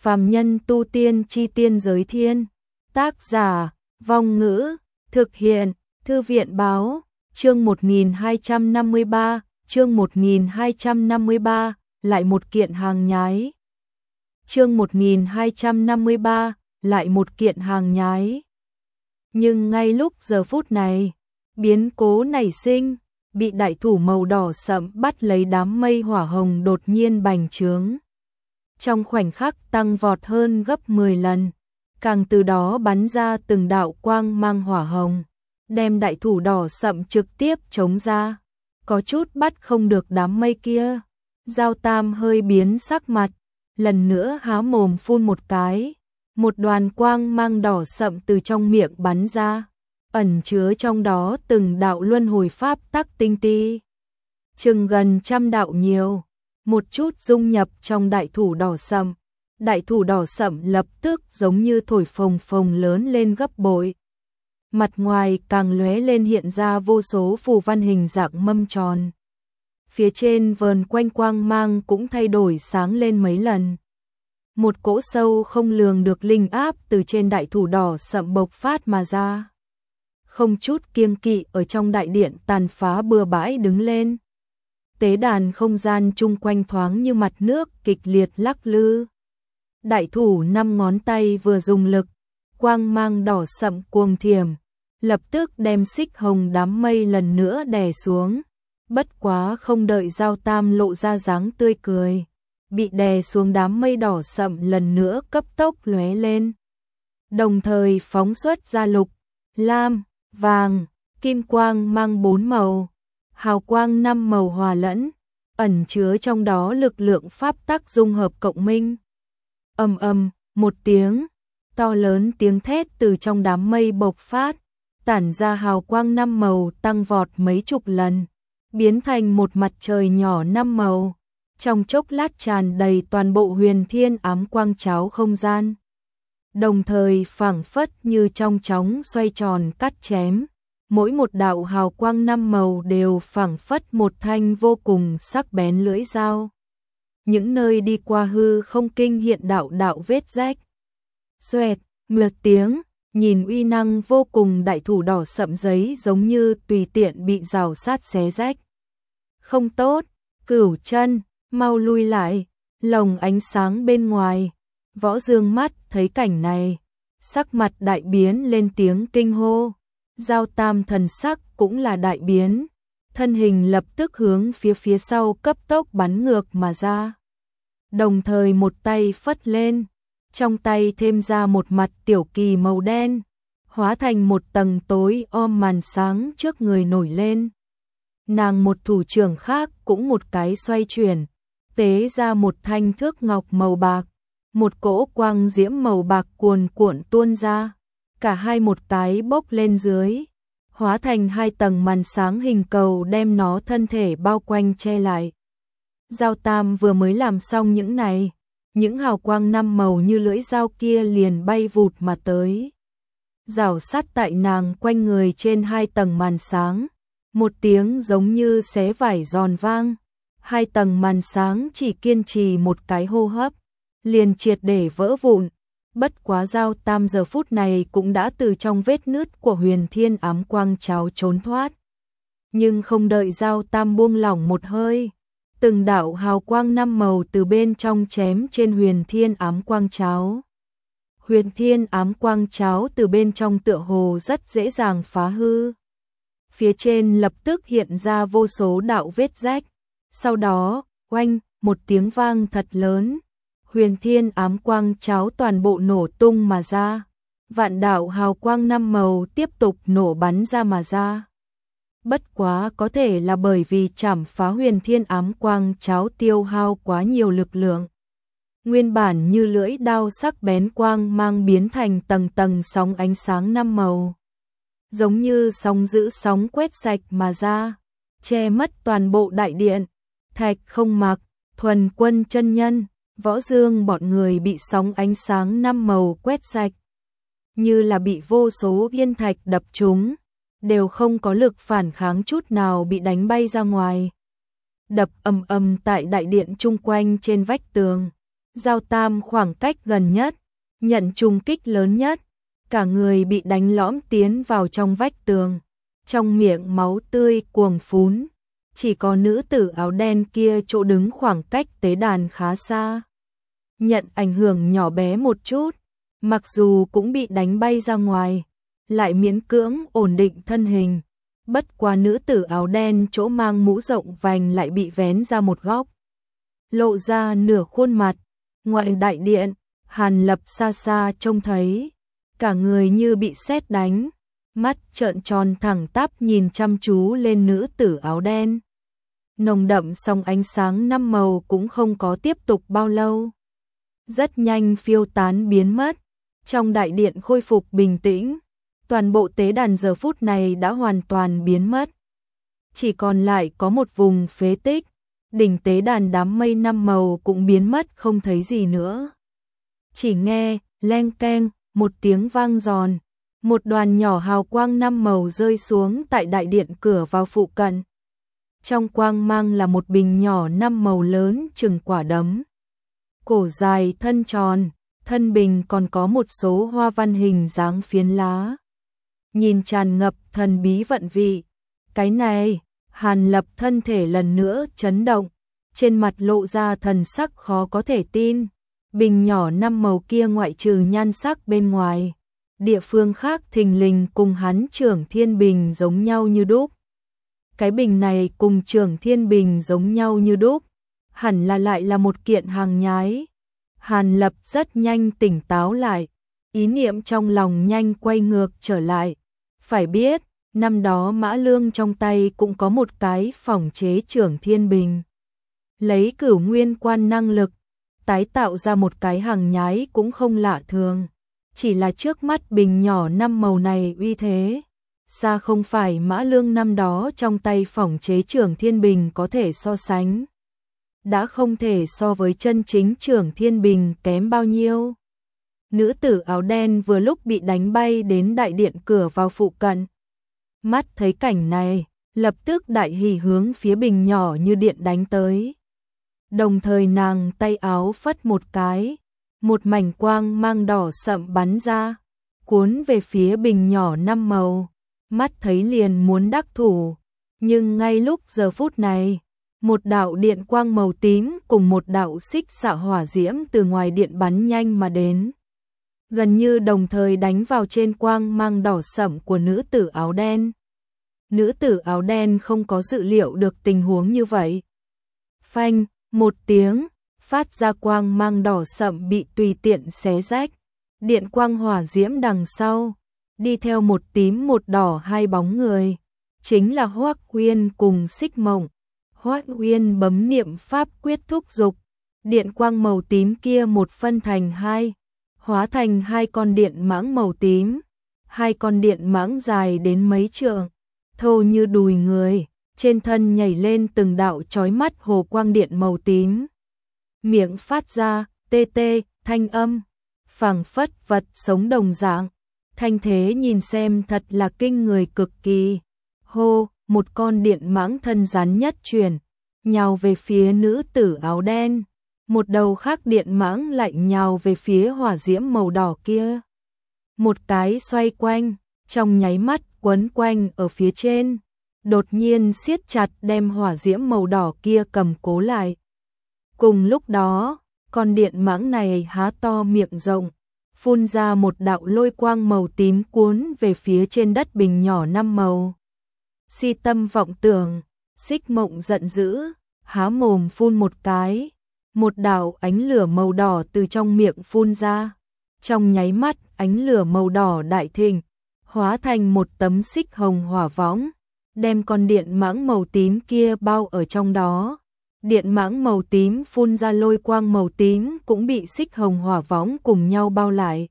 Phàm nhân tu tiên chi tiên giới thiên. Tác giả, Vong Ngữ, thực hiện, Thư viện báo, chương 1253, chương 1253, lại một kiện hàng nhái. Chương 1253, lại một kiện hàng nhái. Nhưng ngay lúc giờ phút này, biến cố nảy sinh, bị đại thủ màu đỏ sẫm bắt lấy đám mây hỏa hồng đột nhiên bành trướng. Trong khoảnh khắc tăng vọt hơn gấp 10 lần, càng từ đó bắn ra từng đạo quang mang hỏa hồng, đem đại thủ đỏ sẫm trực tiếp chống ra, có chút bắt không được đám mây kia. Giao Tam hơi biến sắc mặt, lần nữa há mồm phun một cái, một đoàn quang mang đỏ sẫm từ trong miệng bắn ra, ẩn chứa trong đó từng đạo luân hồi pháp tắc tinh ti, chừng gần 100 đạo nhiều, một chút dung nhập trong đại thủ đỏ sẫm. Đại thủ đỏ sẫm lập tức giống như thổi phồng phồng lớn lên gấp bội. Mặt ngoài càng lóe lên hiện ra vô số phù văn hình dạng mâm tròn. Phía trên vờn quanh quang mang cũng thay đổi sáng lên mấy lần. Một cỗ sâu không lường được linh áp từ trên đại thủ đỏ sẫm bộc phát mà ra. Không chút kiêng kỵ ở trong đại điện tàn phá bừa bãi đứng lên. Tế đàn không gian chung quanh thoáng như mặt nước kịch liệt lắc lư. Đại thủ 5 ngón tay vừa dùng lực, quang mang đỏ sẫm cuồng thiểm, lập tức đem xích hồng đám mây lần nữa đè xuống. Bất quá không đợi Giao Tam lộ ra dáng tươi cười, bị đè xuống đám mây đỏ sẫm lần nữa cấp tốc lóe lên. Đồng thời phóng xuất ra lục, lam, vàng, kim quang mang 4 màu, hào quang 5 màu hòa lẫn, ẩn chứa trong đó lực lượng pháp tắc dung hợp cộng minh. Ầm ầm, một tiếng, to lớn tiếng thét từ trong đám mây bộc phát, tản ra hào quang 5 màu tăng vọt mấy chục lần, biến thành một mặt trời nhỏ 5 màu, trong chốc lát tràn đầy toàn bộ huyền thiên ám quang cháo không gian. Đồng thời phảng phất như trong chóng xoay tròn cắt chém, mỗi một đạo hào quang 5 màu đều phảng phất một thanh vô cùng sắc bén lưỡi dao. Những nơi đi qua hư không kinh hiện đạo đạo vết rách. Xoẹt, một tiếng, nhìn uy năng vô cùng đại thủ đỏ sẫm giấy giống như tùy tiện bị rào sát xé rách. Không tốt, Cửu Chân, mau lui lại, lồng ánh sáng bên ngoài. Võ Dương mắt thấy cảnh này, sắc mặt đại biến lên tiếng kinh hô. Giao Tam thần sắc cũng là đại biến, thân hình lập tức hướng phía sau cấp tốc bắn ngược mà ra. Đồng thời một tay phất lên, trong tay thêm ra một mặt tiểu kỳ màu đen, hóa thành một tầng tối om màn sáng trước người nổi lên. Nàng một thủ trưởng khác cũng một cái xoay chuyển, tế ra một thanh thước ngọc màu bạc, một cỗ quang diễm màu bạc cuồn cuộn tuôn ra, cả hai một cái bốc lên dưới, hóa thành 2 tầng màn sáng hình cầu đem nó thân thể bao quanh che lại. Giao Tam vừa mới làm xong những này, những hào quang 5 màu như lưỡi dao kia liền bay vụt mà tới. Rào sát tại nàng quanh người trên 2 tầng màn sáng, một tiếng giống như xé vải giòn vang. 2 tầng màn sáng chỉ kiên trì một cái hô hấp, liền triệt để vỡ vụn. Bất quá Giao Tam giờ phút này cũng đã từ trong vết nứt của huyền thiên ám quang cháo trốn thoát. Nhưng không đợi Giao Tam buông lỏng một hơi, từng đạo hào quang 5 màu từ bên trong chém trên huyền thiên ám quang cháo. Huyền thiên ám quang cháo từ bên trong tựa hồ rất dễ dàng phá hư. Phía trên lập tức hiện ra vô số đạo vết rách. Sau đó, oanh, một tiếng vang thật lớn. Huyền thiên ám quang cháo toàn bộ nổ tung mà ra. Vạn đạo hào quang 5 màu tiếp tục nổ bắn ra mà ra. Bất quá có thể là bởi vì chảm phá huyền thiên ám quang cháo tiêu hao quá nhiều lực lượng. Nguyên bản như lưỡi đao sắc bén quang mang biến thành tầng tầng sóng ánh sáng 5 màu. Giống như sóng giữ sóng quét sạch mà ra, che mất toàn bộ đại điện. Thạch Không Mặc, Thuần Quân chân nhân, Võ Dương bọn người bị sóng ánh sáng 5 màu quét sạch. Như là bị vô số viên thạch đập trúng, đều không có lực phản kháng chút nào bị đánh bay ra ngoài. Đập ầm ầm tại đại điện chung quanh trên vách tường, Giao Tam khoảng cách gần nhất, nhận trùng kích lớn nhất, cả người bị đánh lõm tiến vào trong vách tường, trong miệng máu tươi cuồng phún, chỉ có nữ tử áo đen kia chỗ đứng khoảng cách tế đàn khá xa. Nhận ảnh hưởng nhỏ bé một chút, mặc dù cũng bị đánh bay ra ngoài, lại miễn cưỡng ổn định thân hình. Bất quá nữ tử áo đen chỗ mang mũ rộng vành lại bị vén ra một góc, lộ ra nửa khuôn mặt. Ngoại đại điện, Hàn Lập xa xa trông thấy, cả người như bị sét đánh, mắt trợn tròn thẳng tắp nhìn chăm chú lên nữ tử áo đen. Nồng đậm song ánh sáng năm màu cũng không có tiếp tục bao lâu, rất nhanh phiêu tán biến mất. Trong đại điện khôi phục bình tĩnh, toàn bộ tế đàn giờ phút này đã hoàn toàn biến mất, chỉ còn lại có một vùng phế tích. Đỉnh tế đàn đám mây năm màu cũng biến mất không thấy gì nữa. Chỉ nghe leng keng một tiếng vang giòn, một đoàn nhỏ hào quang năm màu rơi xuống tại đại điện cửa vào phụ cận. Trong quang mang là một bình nhỏ năm màu lớn chừng quả đấm, cổ dài thân tròn, thân bình còn có một số hoa văn hình dáng phiến lá, nhìn tràn ngập thần bí vận vị. Cái này, Hàn Lập thân thể lần nữa chấn động, trên mặt lộ ra thần sắc khó có thể tin. Bình nhỏ năm màu kia ngoại trừ nhan sắc bên ngoài, địa phương khác thình lình cùng hắn Trưởng Thiên Bình giống nhau như đúc. Cái bình này cùng Trưởng Thiên Bình giống nhau như đúc, hẳn là lại là một kiện hàng nhái. Hàn Lập rất nhanh tỉnh táo lại, ý niệm trong lòng nhanh quay ngược trở lại. Phải biết, năm đó Mã Lương trong tay cũng có một cái phỏng chế Trưởng Thiên Bình. Lấy Cửu Nguyên Quan năng lực, tái tạo ra một cái hàng nhái cũng không lạ thường. Chỉ là trước mắt bình nhỏ năm màu này uy thế, xa không phải Mã Lương năm đó trong tay phỏng chế Trưởng Thiên Bình có thể so sánh. Đã không thể so với chân chính Trưởng Thiên Bình kém bao nhiêu. Nữ tử áo đen vừa lúc bị đánh bay đến đại điện cửa vào phụ cận. Mắt thấy cảnh này, lập tức đại hỉ hướng phía bình nhỏ như điện đánh tới. Đồng thời nàng tay áo phất một cái, một mảnh quang mang đỏ sậm bắn ra, cuốn về phía bình nhỏ năm màu. Mắt thấy liền muốn đắc thủ, nhưng ngay lúc giờ phút này, một đạo điện quang màu tím cùng một đạo xích xạ hỏa diễm từ ngoài điện bắn nhanh mà đến, gần như đồng thời đánh vào trên quang mang đỏ sậm của nữ tử áo đen. Nữ tử áo đen không có dự liệu được tình huống như vậy. Phanh, một tiếng, phát ra quang mang đỏ sậm bị tùy tiện xé rách. Điện quang hỏa diễm đằng sau, đi theo một tím một đỏ hai bóng người, chính là Hoắc Uyên cùng Xích Mộng. Hoắc Uyên bấm niệm pháp quyết thúc dục, điện quang màu tím kia một phân thành hai, hóa thành hai con điện mãng màu tím, hai con điện mãng dài đến mấy trượng, thô như đùi người, trên thân nhảy lên từng đạo chói mắt hồ quang điện màu tím. Miệng phát ra tê tê thanh âm, phảng phất vật sống đồng dạng, thanh thế nhìn xem thật là kinh người cực kỳ. Hô, một con điện mãng thân rắn nhất chuyển, nhào về phía nữ tử áo đen, một đầu khác điện mãng lại nhào về phía hỏa diễm màu đỏ kia. Một cái xoay quanh, trong nháy mắt quấn quanh ở phía trên, đột nhiên siết chặt đem hỏa diễm màu đỏ kia cầm cố lại. Cùng lúc đó, con điện mãng này há to miệng rộng, phun ra một đạo lôi quang màu tím cuốn về phía trên đất bình nhỏ năm màu. Si tâm vọng tưởng, Xích Mộng giận dữ, há mồm phun một cái, một đạo ánh lửa màu đỏ từ trong miệng phun ra. Trong nháy mắt, ánh lửa màu đỏ đại thịnh, hóa thành một tấm xích hồng hỏa võng, đem con điện mãng màu tím kia bao ở trong đó. Điện mãng màu tím phun ra lôi quang màu tím cũng bị xích hồng hỏa võng cùng nhau bao lại.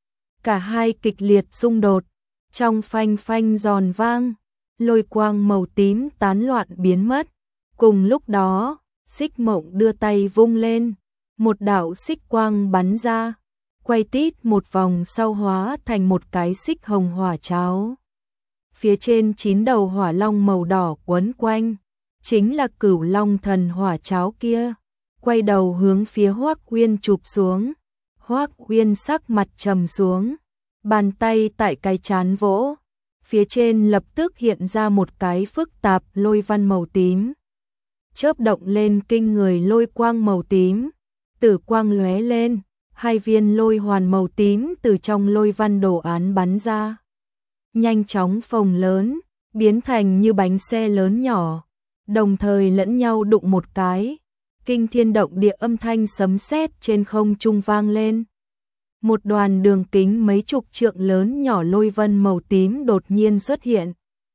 Cả hai kịch liệt xung đột, trong phanh phanh giòn vang, lôi quang màu tím tán loạn biến mất. Cùng lúc đó, Xích Mộng đưa tay vung lên, một đạo xích quang bắn ra, quay tít một vòng sau hóa thành một cái xích hồng hỏa cháo. Phía trên 9 đầu hỏa long màu đỏ quấn quanh, chính là Cửu Long thần hỏa cháo kia. quay đầu hướng phía Hoắc Uyên chụp xuống. Hoắc Uyên sắc mặt trầm xuống, bàn tay tại cái trán vỗ, phía trên lập tức hiện ra một cái phức tạp lôi văn màu tím. Chớp động lên kinh người lôi quang màu tím, tử quang lóe lên, hai viên lôi hoàn màu tím từ trong lôi văn đồ án bắn ra. Nhanh chóng phồng lớn, biến thành như bánh xe lớn nhỏ, đồng thời lẫn nhau đụng một cái. Kinh thiên động địa âm thanh sấm sét trên không trung vang lên. Một đoàn đường kính mấy chục trượng lớn nhỏ lôi vân màu tím đột nhiên xuất hiện.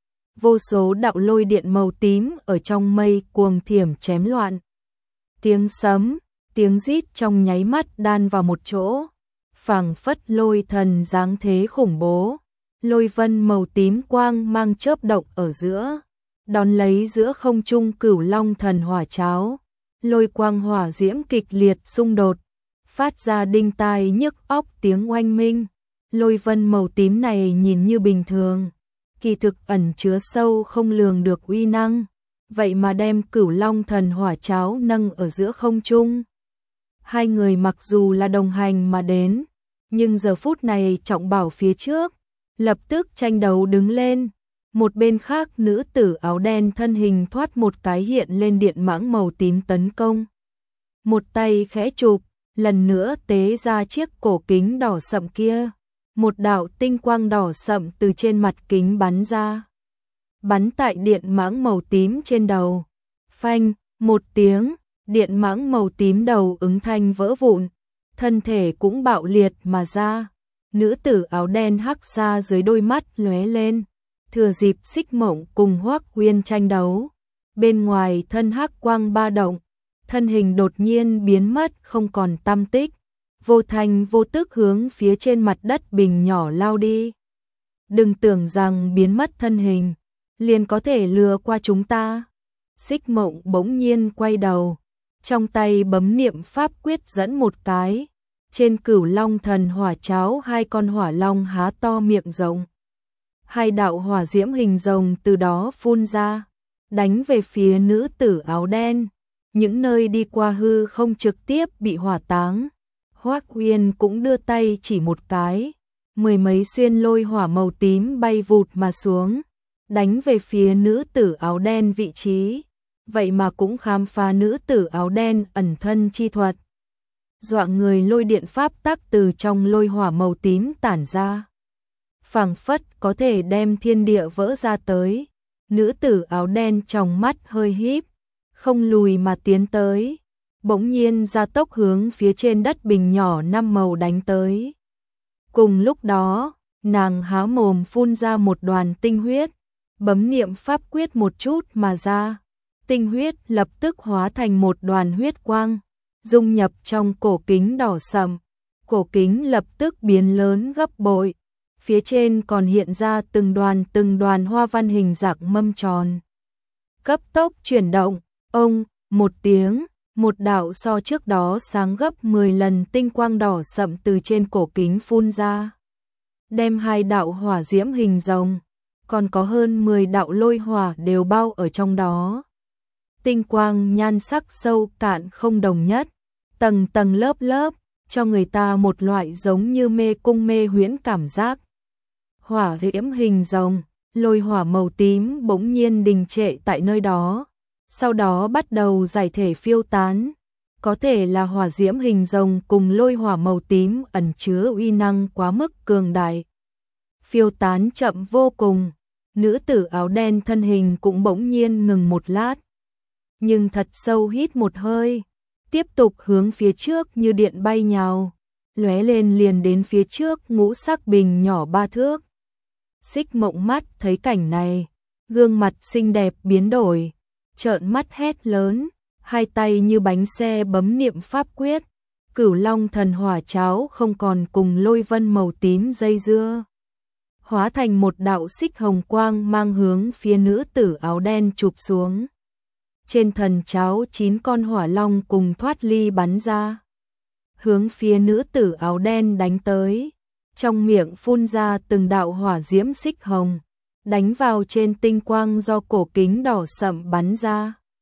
Vô số đạo lôi điện màu tím ở trong mây cuồng thiểm chém loạn. Tiếng sấm, tiếng rít trong nháy mắt đan vào một chỗ, phảng phất lôi thần dáng thế khủng bố. Lôi vân màu tím quang mang chớp động ở giữa, đón lấy giữa không trung Cửu Long thần hỏa cháo. Lôi quang hỏa diễm kịch liệt xung đột, phát ra đinh tai nhức óc tiếng oanh minh. Lôi vân màu tím này nhìn như bình thường, kỳ thực ẩn chứa sâu không lường được uy năng, vậy mà đem Cửu Long thần hỏa cháo nâng ở giữa không trung. Hai người mặc dù là đồng hành mà đến, nhưng giờ phút này trọng bảo phía trước, lập tức tranh đấu đứng lên. Một bên khác nữ tử áo đen thân hình thoát một cái hiện lên điện mãng màu tím tấn công. Một tay khẽ chụp, lần nữa tế ra chiếc cổ kính đỏ sậm kia. Một đạo tinh quang đỏ sậm từ trên mặt kính bắn ra. Bắn tại điện mãng màu tím trên đầu. Phanh, một tiếng, điện mãng màu tím đầu ứng thanh vỡ vụn. Thân thể cũng bạo liệt mà ra. Nữ tử áo đen hắc xa dưới đôi mắt lóe lên. Thừa dịp Xích Mộng cùng Hoắc Uyên tranh đấu, bên ngoài thân hắc quang ba động, thân hình đột nhiên biến mất không còn tăm tích, vô thành vô tức hướng phía trên mặt đất bình nhỏ lao đi. Đừng tưởng rằng biến mất thân hình liền có thể lừa qua chúng ta. Xích Mộng bỗng nhiên quay đầu, trong tay bấm niệm pháp quyết dẫn một cái, trên Cửu Long thần hỏa cháo hai con hỏa long há to miệng rộng. Hai đạo hỏa diễm hình rồng từ đó phun ra, đánh về phía nữ tử áo đen. Những nơi đi qua hư không trực tiếp bị hỏa táng. Hoắc Uyên cũng đưa tay chỉ một cái, mười mấy xuyên lôi hỏa màu tím bay vụt mà xuống, đánh về phía nữ tử áo đen vị trí. Vậy mà cũng khám phá nữ tử áo đen ẩn thân chi thuật. Dọa người lôi điện pháp tắc từ trong lôi hỏa màu tím tản ra, phảng phất có thể đem thiên địa vỡ ra tới. Nữ tử áo đen trong mắt hơi híp, không lùi mà tiến tới, bỗng nhiên gia tốc hướng phía trên đất bình nhỏ năm màu đánh tới. Cùng lúc đó, nàng há mồm phun ra một đoàn tinh huyết, bấm niệm pháp quyết một chút mà ra. Tinh huyết lập tức hóa thành một đoàn huyết quang, dung nhập trong cổ kính đỏ sậm. Cổ kính lập tức biến lớn gấp bội. Phía trên còn hiện ra từng đoàn hoa văn hình dạng mâm tròn. Cấp tốc chuyển động, ông, một tiếng, một đạo so trước đó sáng gấp 10 lần tinh quang đỏ sậm từ trên cổ kính phun ra. Đem hai đạo hỏa diễm hình rồng, còn có hơn 10 đạo lôi hỏa đều bao ở trong đó. Tinh quang nhan sắc sâu cạn không đồng nhất, tầng tầng lớp lớp, cho người ta một loại giống như mê cung mê huyễn cảm giác. Hỏa diễm hình rồng, lôi hỏa màu tím bỗng nhiên đình trệ tại nơi đó, sau đó bắt đầu giải thể phiêu tán. Có thể là hỏa diễm hình rồng cùng lôi hỏa màu tím ẩn chứa uy năng quá mức cường đại. Phiêu tán chậm vô cùng, nữ tử áo đen thân hình cũng bỗng nhiên ngừng một lát. Nhưng thật sâu hít một hơi, tiếp tục hướng phía trước như điện bay nhào, lóe lên liền đến phía trước ngũ sắc bình nhỏ 3 thước. Xích Mộng mắt thấy cảnh này, gương mặt xinh đẹp biến đổi, trợn mắt hét lớn, hai tay như bánh xe bấm niệm pháp quyết. Cửu Long thần hỏa cháo không còn cùng lôi vân màu tím dây dưa, hóa thành một đạo xích hồng quang mang hướng phía nữ tử áo đen chụp xuống. Trên thần cháo 9 con hỏa long cùng thoát ly bắn ra, hướng phía nữ tử áo đen đánh tới. Trong miệng phun ra từng đạo hỏa diễm xích hồng, đánh vào trên tinh quang do cổ kính đỏ sậm bắn ra.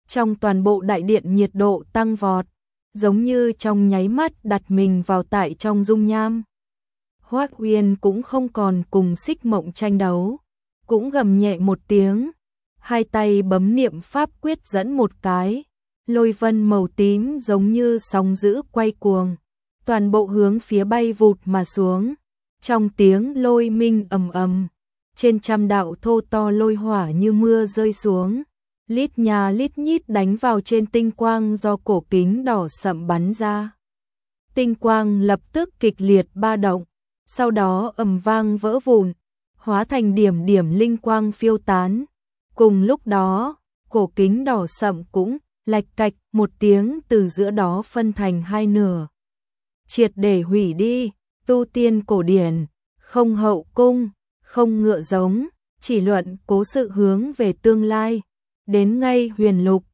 trong toàn bộ đại điện nhiệt độ tăng vọt, giống như trong nháy mắt đặt mình vào tại trong dung nham. Hoắc Uyên cũng không còn cùng Xích Mộng tranh đấu, cũng gầm nhẹ một tiếng, hai tay bấm niệm pháp quyết dẫn một cái, lôi vân màu tím giống như sóng dữ quay cuồng, toàn bộ hướng phía bay vụt mà xuống. Trong tiếng lôi minh ầm ầm, trên trăm đạo thô to lôi hỏa như mưa rơi xuống, lít nhà lít nhít đánh vào trên tinh quang do cổ kính đỏ sậm bắn ra. Tinh quang lập tức kịch liệt ba động, sau đó ầm vang vỡ vụn, hóa thành điểm điểm linh quang phiêu tán. Cùng lúc đó, cổ kính đỏ sậm cũng lạch cạch một tiếng từ giữa đó phân thành hai nửa, triệt để hủy đi. Tu tiên cổ điển, không hậu cung, không ngựa giống, chỉ luận cố sự hướng về tương lai. Đến ngay huyền lục,